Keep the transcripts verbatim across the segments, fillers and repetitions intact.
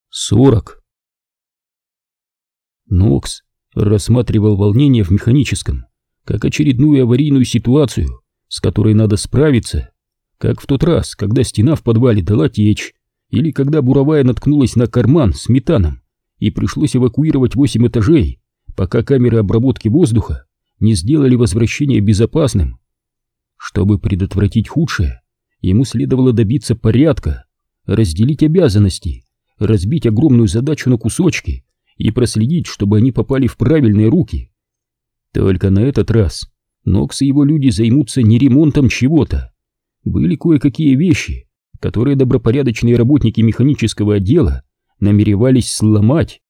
сорок. Нокс рассматривал волнение в механическом как очередную аварийную ситуацию, с которой надо справиться, как в тот раз, когда стена в подвале дала течь, или когда буровая наткнулась на карман с метаном и пришлось эвакуировать восемь этажей, пока камеры обработки воздуха не сделали возвращение безопасным. Чтобы предотвратить худшее, ему следовало добиться порядка, разделить обязанности, разбить огромную задачу на кусочки и проследить, чтобы они попали в правильные руки. Только на этот раз Нокс и его люди займутся не ремонтом чего-то. Были кое-какие вещи, которые добропорядочные работники механического отдела намеревались сломать.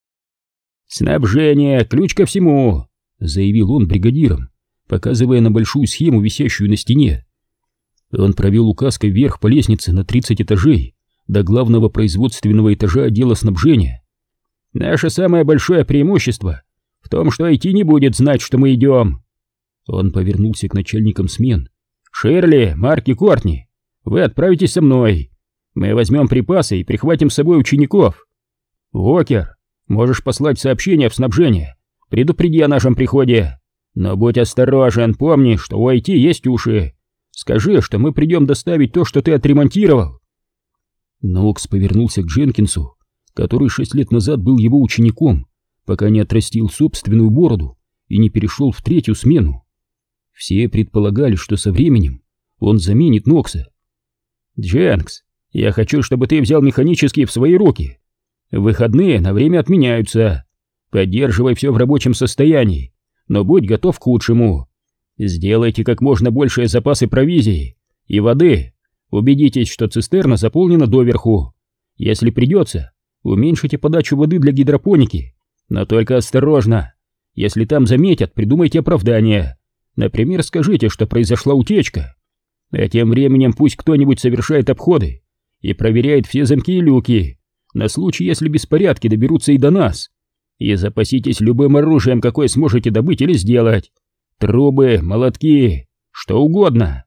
«Снабжение, ключ ко всему», — заявил он бригадирам, показывая на большую схему, висящую на стене. Он провел указкой вверх по лестнице на тридцать этажей до главного производственного этажа отдела снабжения. «Наше самое большое преимущество в том, что ай ти не будет знать, что мы идем». Он повернулся к начальникам смен. «Ширли, Марк и Кортни, вы отправитесь со мной. Мы возьмем припасы и прихватим с собой учеников. Уокер, можешь послать сообщение в снабжение, предупреди о нашем приходе. Но будь осторожен, помни, что у ай ти есть уши. Скажи, что мы придем доставить то, что ты отремонтировал». Нокс повернулся к Дженкинсу, который шесть лет назад был его учеником, пока не отрастил собственную бороду и не перешел в третью смену. Все предполагали, что со временем он заменит Нокса. «Дженкс, я хочу, чтобы ты взял механические в свои руки. Выходные на время отменяются. Поддерживай все в рабочем состоянии, но будь готов к худшему. Сделайте как можно большие запасы провизии и воды. Убедитесь, что цистерна заполнена доверху. Если придется, уменьшите подачу воды для гидропоники, но только осторожно. Если там заметят, придумайте оправдание. Например, скажите, что произошла утечка. А тем временем пусть кто-нибудь совершает обходы и проверяет все замки и люки, на случай, если беспорядки доберутся и до нас. И запаситесь любым оружием, какое сможете добыть или сделать. Трубы, молотки, что угодно».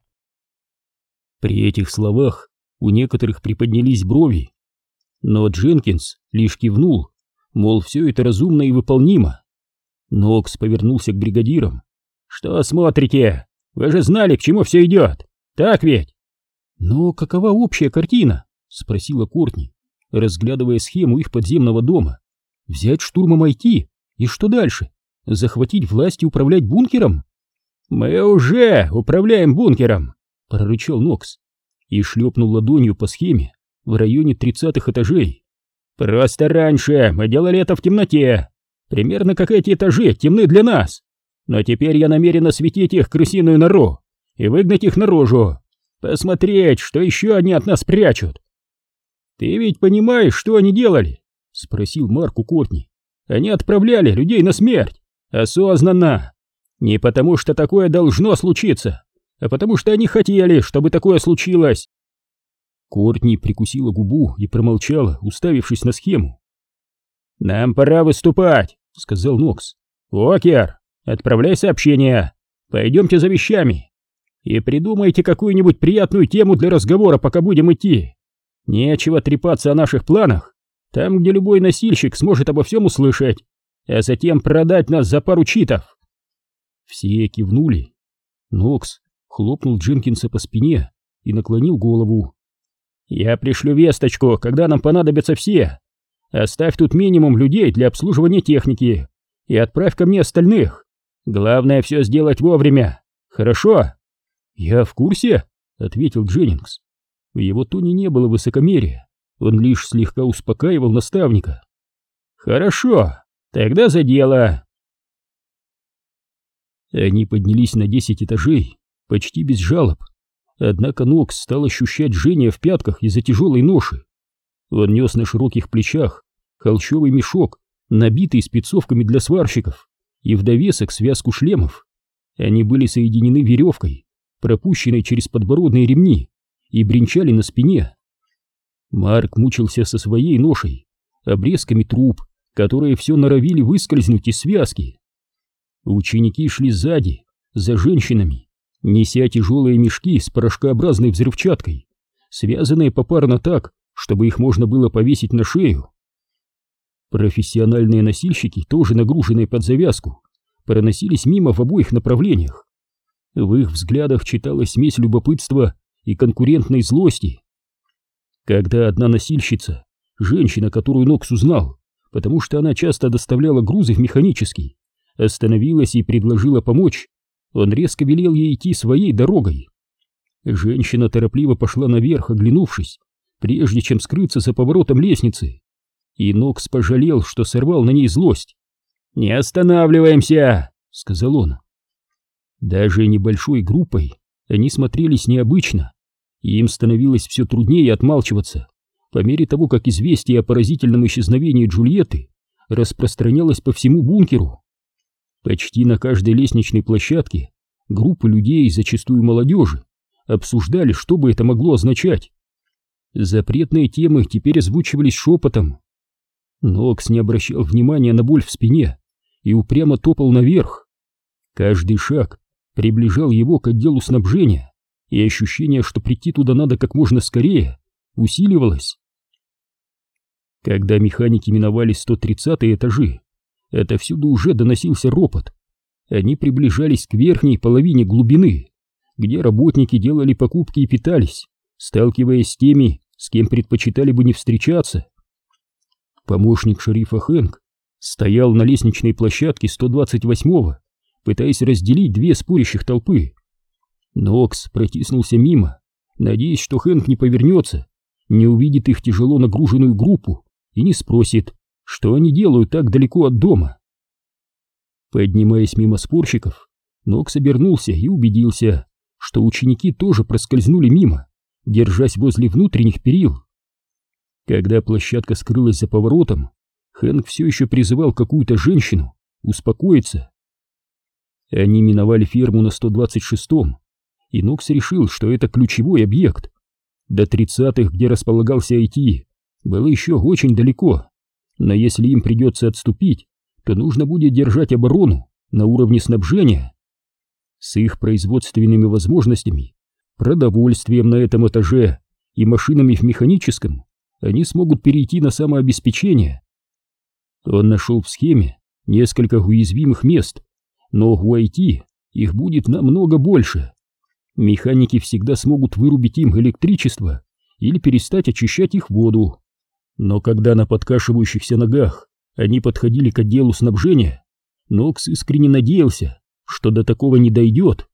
При этих словах у некоторых приподнялись брови, но Дженкинс лишь кивнул, мол, все это разумно и выполнимо. Нокс повернулся к бригадирам. «Что смотрите? Вы же знали, к чему все идет, так ведь?» «Но какова общая картина?» — спросила Кортни, разглядывая схему их подземного дома. «Взять штурмом ай ти? И что дальше? Захватить власть и управлять бункером?» «Мы уже управляем бункером!» — прорычал Нокс и шлепнул ладонью по схеме в районе тридцатых этажей. «Просто раньше мы делали это в темноте, примерно как эти этажи темны для нас. Но теперь я намерен осветить их крысиную нору и выгнать их наружу, посмотреть, что еще они от нас прячут». «Ты ведь понимаешь, что они делали?» — спросил Марк у Кортни. «Они отправляли людей на смерть, осознанно. Не потому что такое должно случиться, а потому что они хотели, чтобы такое случилось». Кортни прикусила губу и промолчала, уставившись на схему. «Нам пора выступать», — сказал Нокс. «Уокер, отправляй сообщение. Пойдемте за вещами. И придумайте какую-нибудь приятную тему для разговора, пока будем идти. Нечего трепаться о наших планах, там, где любой носильщик сможет обо всем услышать, а затем продать нас за пару читов». Все кивнули. Нокс хлопнул Дженкинса по спине и наклонил голову. «Я пришлю весточку, когда нам понадобятся все. Оставь тут минимум людей для обслуживания техники и отправь ко мне остальных. Главное все сделать вовремя, хорошо?» «Я в курсе», — ответил Дженнингс. В его тоне не было высокомерия, он лишь слегка успокаивал наставника. «Хорошо, тогда за дело». Они поднялись на десять этажей, почти без жалоб. Однако Нокс стал ощущать жжение в пятках из-за тяжелой ноши. Он нес на широких плечах холщовый мешок, набитый спецовками для сварщиков, и в довесок связку шлемов. Они были соединены веревкой, пропущенной через подбородные ремни, и бренчали на спине. Марк мучился со своей ношей, обрезками труб, которые все норовили выскользнуть из связки. Ученики шли сзади, за женщинами, неся тяжелые мешки с порошкообразной взрывчаткой, связанные попарно так, чтобы их можно было повесить на шею. Профессиональные носильщики, тоже нагруженные под завязку, проносились мимо в обоих направлениях. В их взглядах читалась смесь любопытства и конкурентной злости. Когда одна носильщица, женщина, которую Нокс узнал, потому что она часто доставляла грузы в механический, остановилась и предложила помочь, он резко велел ей идти своей дорогой. Женщина торопливо пошла наверх, оглянувшись, прежде чем скрыться за поворотом лестницы, и Нокс пожалел, что сорвал на ней злость. «Не останавливаемся!» — сказал он. Даже небольшой группой они смотрелись необычно, и им становилось все труднее отмалчиваться по мере того, как известие о поразительном исчезновении Джульетты распространялось по всему бункеру. Почти на каждой лестничной площадке группы людей, зачастую молодежи, обсуждали, что бы это могло означать. Запретные темы теперь озвучивались шепотом. Нокс не обращал внимания на боль в спине и упрямо топал наверх. Каждый шаг приближал его к отделу снабжения, и ощущение, что прийти туда надо как можно скорее, усиливалось. Когда механики миновали сто тридцатые этажи, отовсюду уже доносился ропот. Они приближались к верхней половине глубины, где работники делали покупки и питались, сталкиваясь с теми, с кем предпочитали бы не встречаться. Помощник шерифа Хэнк стоял на лестничной площадке сто двадцать восьмого, пытаясь разделить две спорящих толпы. Нокс протиснулся мимо, надеясь, что Хэнк не повернется, не увидит их тяжело нагруженную группу и не спросит, что они делают так далеко от дома. Поднимаясь мимо спорщиков, Нокс обернулся и убедился, что ученики тоже проскользнули мимо, держась возле внутренних перил. Когда площадка скрылась за поворотом, Хэнк все еще призывал какую-то женщину успокоиться. Они миновали ферму на сто двадцать шестом, и Нокс решил, что это ключевой объект. До тридцатых, где располагался ай ти, было еще очень далеко, но если им придется отступить, то нужно будет держать оборону на уровне снабжения. С их производственными возможностями, продовольствием на этом этаже и машинами в механическом они смогут перейти на самообеспечение. Он нашел в схеме несколько уязвимых мест, но у ай ти их будет намного больше. Механики всегда смогут вырубить им электричество или перестать очищать их воду. Но когда на подкашивающихся ногах они подходили к отделу снабжения, Нокс искренне надеялся, что до такого не дойдет.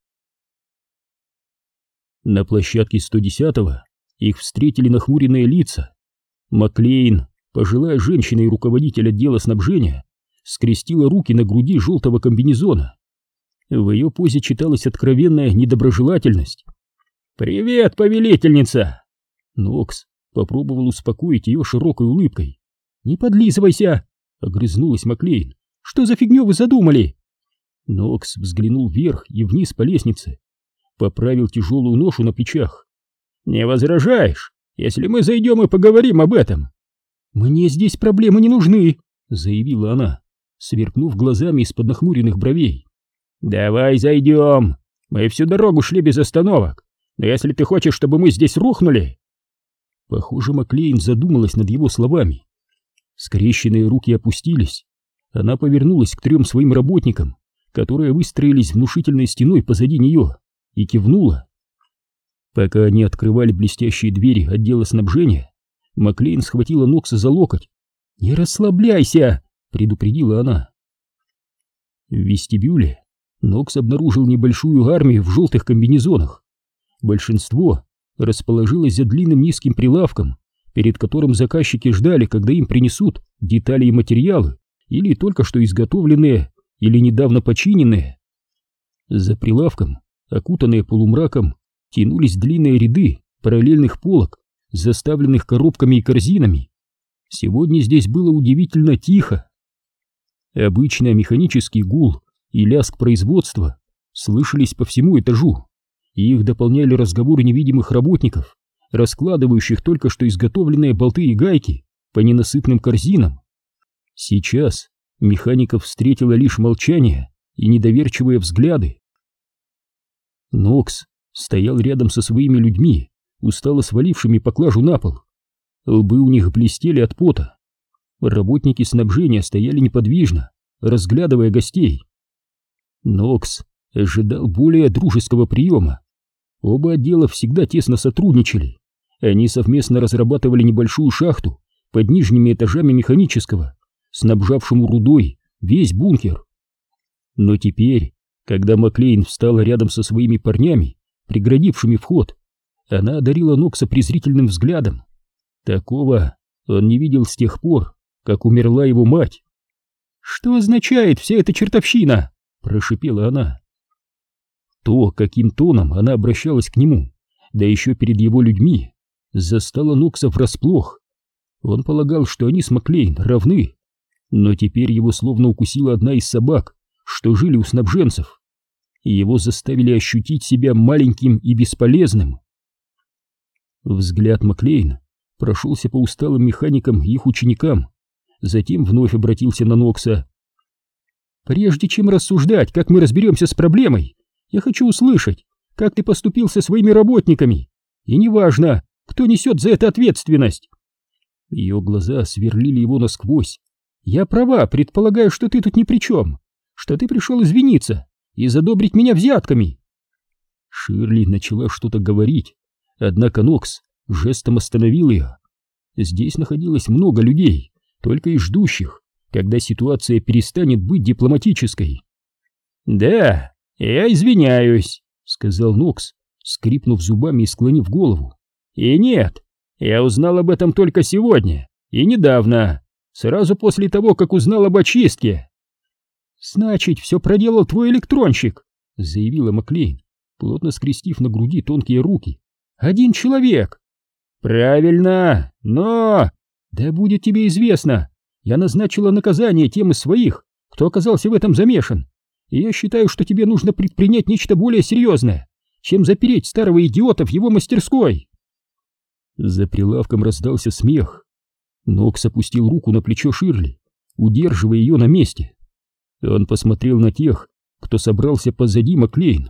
На площадке сто десятого их встретили нахмуренные лица. Маклейн, пожилая женщина и руководитель отдела снабжения, скрестила руки на груди желтого комбинезона. В ее позе читалась откровенная недоброжелательность. «Привет, повелительница!» Нокс попробовал успокоить ее широкой улыбкой. «Не подлизывайся!» — огрызнулась Маклейн. «Что за фигню вы задумали?» Нокс взглянул вверх и вниз по лестнице, поправил тяжелую ношу на плечах. «Не возражаешь, если мы зайдем и поговорим об этом?» «Мне здесь проблемы не нужны», — заявила она, сверкнув глазами из-под нахмуренных бровей. «Давай зайдем. Мы всю дорогу шли без остановок. Но если ты хочешь, чтобы мы здесь рухнули...» Похоже, Маклейн задумалась над его словами. Скрещенные руки опустились. Она повернулась к трем своим работникам, которые выстроились внушительной стеной позади нее, и кивнула. Пока они открывали блестящие двери отдела снабжения, Маклейн схватила Нокса за локоть. «Не расслабляйся!» — предупредила она. В вестибюле Нокс обнаружил небольшую армию в желтых комбинезонах. Большинство расположилось за длинным низким прилавком, перед которым заказчики ждали, когда им принесут детали и материалы, или только что изготовленные, или недавно починенные. За прилавком, окутанные полумраком, тянулись длинные ряды параллельных полок, заставленных коробками и корзинами. Сегодня здесь было удивительно тихо. Обычный механический гул и лязг производства слышались по всему этажу, и их дополняли разговоры невидимых работников, раскладывающих только что изготовленные болты и гайки по ненасытным корзинам. Сейчас механиков встретило лишь молчание и недоверчивые взгляды. Нокс стоял рядом со своими людьми, устало свалившими поклажу на пол. Лбы у них блестели от пота. Работники снабжения стояли неподвижно, разглядывая гостей. Нокс ожидал более дружеского приема. Оба отдела всегда тесно сотрудничали. Они совместно разрабатывали небольшую шахту под нижними этажами механического, снабжавшему рудой весь бункер. Но теперь, когда Маклейн встала рядом со своими парнями, преградившими вход, она одарила Нокса презрительным взглядом. Такого он не видел с тех пор, как умерла его мать. «Что означает вся эта чертовщина?» — прошипела она. То, каким тоном она обращалась к нему, да еще перед его людьми, застало Нокса врасплох. Он полагал, что они с Маклейн равны, но теперь его словно укусила одна из собак, что жили у снабженцев, и его заставили ощутить себя маленьким и бесполезным. Взгляд Маклейн прошелся по усталым механикам и их ученикам, затем вновь обратился на Нокса. «Прежде чем рассуждать, как мы разберемся с проблемой, я хочу услышать, как ты поступил со своими работниками, и неважно, кто несет за это ответственность». Ее глаза сверлили его насквозь. «Я права, предполагаю, что ты тут ни при чем, что ты пришел извиниться и задобрить меня взятками». Ширли начала что-то говорить, однако Нокс жестом остановил ее. Здесь находилось много людей, только и ждущих, когда ситуация перестанет быть дипломатической. «Да, я извиняюсь», — сказал Нокс, скрипнув зубами и склонив голову. «И нет, я узнал об этом только сегодня и недавно, сразу после того, как узнал об очистке». «Значит, все проделал твой электронщик», — заявила Маклейн, плотно скрестив на груди тонкие руки. «Один человек». «Правильно, но...» «Да будет тебе известно, я назначила наказание тем из своих, кто оказался в этом замешан, и я считаю, что тебе нужно предпринять нечто более серьезное, чем запереть старого идиота в его мастерской». За прилавком раздался смех. Нокс опустил руку на плечо Ширли, удерживая ее на месте. Он посмотрел на тех, кто собрался позади Маклейн.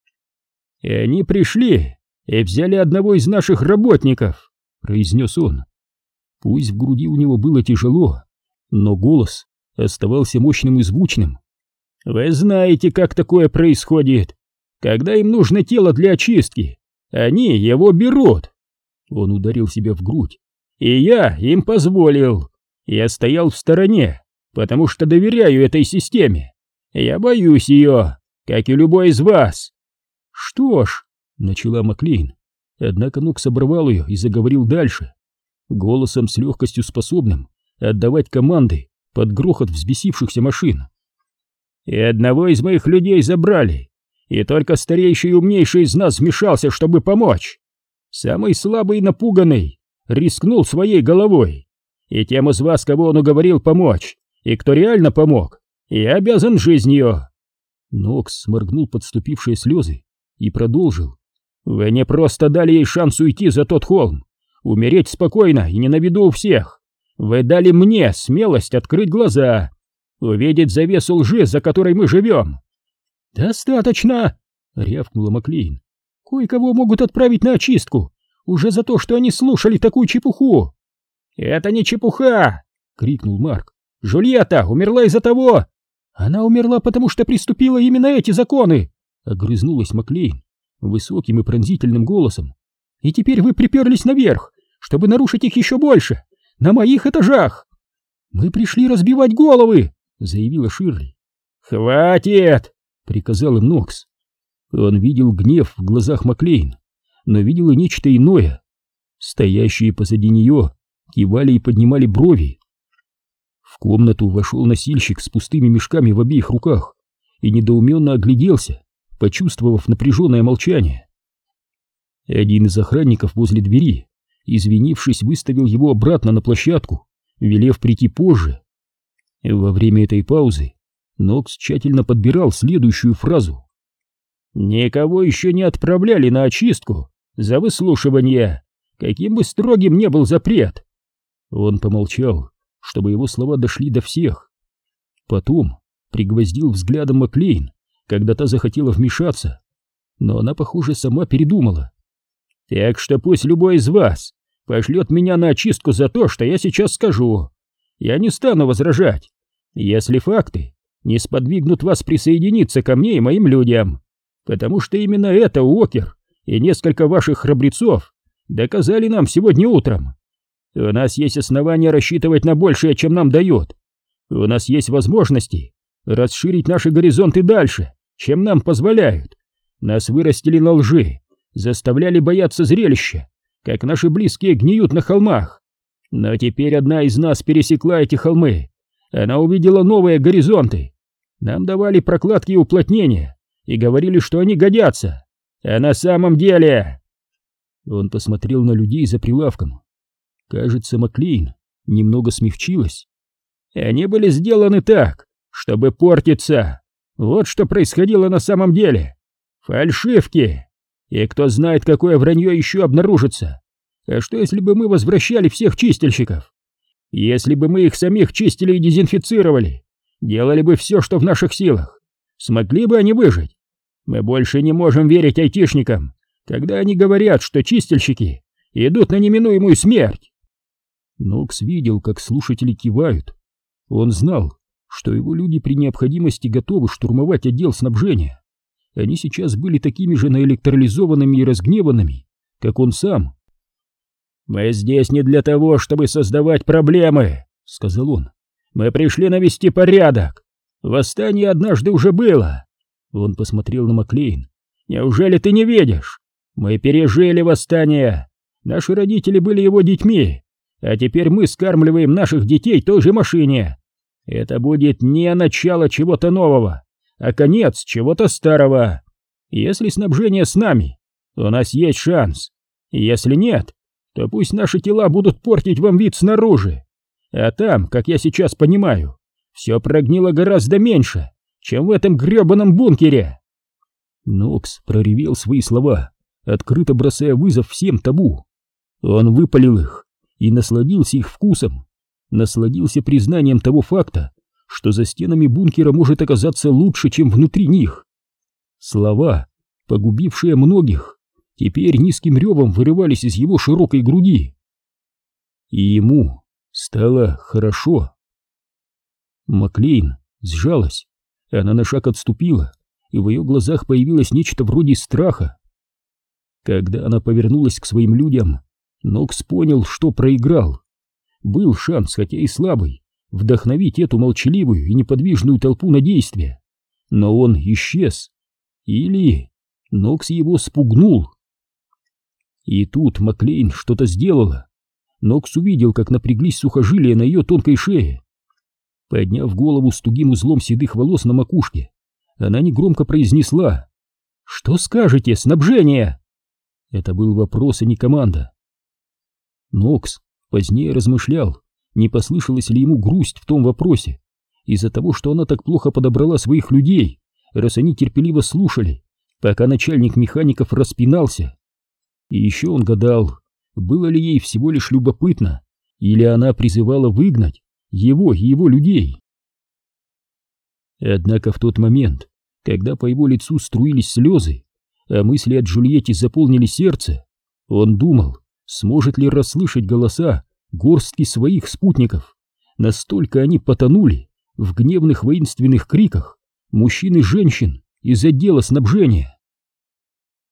«И они пришли и взяли одного из наших работников», — произнес он. Пусть в груди у него было тяжело, но голос оставался мощным и звучным. «Вы знаете, как такое происходит. Когда им нужно тело для очистки, они его берут». Он ударил себя в грудь. «И я им позволил. Я стоял в стороне, потому что доверяю этой системе. Я боюсь ее, как и любой из вас». «Что ж», — начала Маклейн, однако Нокс оборвал ее и заговорил дальше, голосом с легкостью способным отдавать команды под грохот взбесившихся машин. «И одного из моих людей забрали, и только старейший и умнейший из нас вмешался, чтобы помочь. Самый слабый и напуганный рискнул своей головой, и тем из вас, кого он уговорил помочь, и кто реально помог, я обязан жизнью». Нокс сморгнул подступившие слезы и продолжил. «Вы не просто дали ей шанс уйти за тот холм, умереть спокойно и не на виду у всех. Вы дали мне смелость открыть глаза, увидеть завесу лжи, за которой мы живем». «Достаточно!» — рявкнула Маклейн. «Кое-кого могут отправить на очистку, уже за то, что они слушали такую чепуху». «Это не чепуха!» — крикнул Марк. «Джульетта умерла из-за того...» «Она умерла, потому что приступила именно эти законы!» — огрызнулась Маклейн высоким и пронзительным голосом. «И теперь вы приперлись наверх, чтобы нарушить их еще больше, на моих этажах!» «Мы пришли разбивать головы!» — заявила Ширли. «Хватит!» — приказал им Нокс. Он видел гнев в глазах Маклейн, но видел и нечто иное. Стоящие позади нее кивали и поднимали брови. В комнату вошел носильщик с пустыми мешками в обеих руках и недоуменно огляделся, почувствовав напряженное молчание. Один из охранников возле двери, извинившись, выставил его обратно на площадку, велев прийти позже. Во время этой паузы Нокс тщательно подбирал следующую фразу. «Никого еще не отправляли на очистку за выслушивание, каким бы строгим ни был запрет». Он помолчал, чтобы его слова дошли до всех. Потом пригвоздил взглядом Маклейн, когда та захотела вмешаться, но она, похоже, сама передумала. «Так что пусть любой из вас пошлет меня на очистку за то, что я сейчас скажу. я не стану возражать, если факты не сподвигнут вас присоединиться ко мне и моим людям, потому что именно это Уокер и несколько ваших храбрецов доказали нам сегодня утром. У нас есть основания рассчитывать на большее, чем нам дают. У нас есть возможности расширить наши горизонты дальше, чем нам позволяют. Нас вырастили на лжи, заставляли бояться зрелища, как наши близкие гниют на холмах. Но теперь одна из нас пересекла эти холмы. Она увидела новые горизонты. Нам давали прокладки и уплотнения и говорили, что они годятся. А на самом деле... Он посмотрел на людей за прилавком. Кажется, Маклейн немного смягчилась. Они были сделаны так, чтобы портиться. Вот что происходило на самом деле. Фальшивки. И кто знает, какое вранье еще обнаружится. А что, если бы мы возвращали всех чистильщиков? Если бы мы их самих чистили и дезинфицировали, делали бы все, что в наших силах, смогли бы они выжить? Мы больше не можем верить айтишникам, когда они говорят, что чистильщики идут на неминуемую смерть. Нокс видел, как слушатели кивают. Он знал, что его люди при необходимости готовы штурмовать отдел снабжения. Они сейчас были такими же наэлектролизованными и разгневанными, как он сам. «Мы здесь не для того, чтобы создавать проблемы», — сказал он. «Мы пришли навести порядок. Восстание однажды уже было». Он посмотрел на Маклейн. «Неужели ты не видишь? Мы пережили восстание. Наши родители были его детьми, а теперь мы скармливаем наших детей той же машине. Это будет не начало чего-то нового, а конец чего-то старого. Если снабжение с нами, у нас есть шанс. Если нет, то пусть наши тела будут портить вам вид снаружи. А там, как я сейчас понимаю, все прогнило гораздо меньше, чем в этом гребаном бункере». Нокс проревел свои слова, открыто бросая вызов всем табу. Он выпалил их и насладился их вкусом, насладился признанием того факта, что за стенами бункера может оказаться лучше, чем внутри них. Слова, погубившие многих, теперь низким ревом вырывались из его широкой груди. И ему стало хорошо. Маклейн сжалась, она на шаг отступила, и в ее глазах появилось нечто вроде страха. Когда она повернулась к своим людям, Нокс понял, что проиграл. Был шанс, хотя и слабый, вдохновить эту молчаливую и неподвижную толпу на действие. Но он исчез. Или Нокс его спугнул. И тут Маклейн что-то сделала. Нокс увидел, как напряглись сухожилия на ее тонкой шее. Подняв голову с тугим узлом седых волос на макушке, она негромко произнесла: «Что скажете, снабжение?» Это был вопрос, а не команда. Нокс позднее размышлял, не послышалась ли ему грусть в том вопросе, из-за того, что она так плохо подобрала своих людей, раз они терпеливо слушали, пока начальник механиков распинался. И еще он гадал, было ли ей всего лишь любопытно, или она призывала выгнать его и его людей. Однако в тот момент, когда по его лицу струились слезы, а мысли о Джульетте заполнили сердце, он думал, сможет ли расслышать голоса горстки своих спутников. Настолько они потонули в гневных воинственных криках мужчин и женщин из отдела снабжения.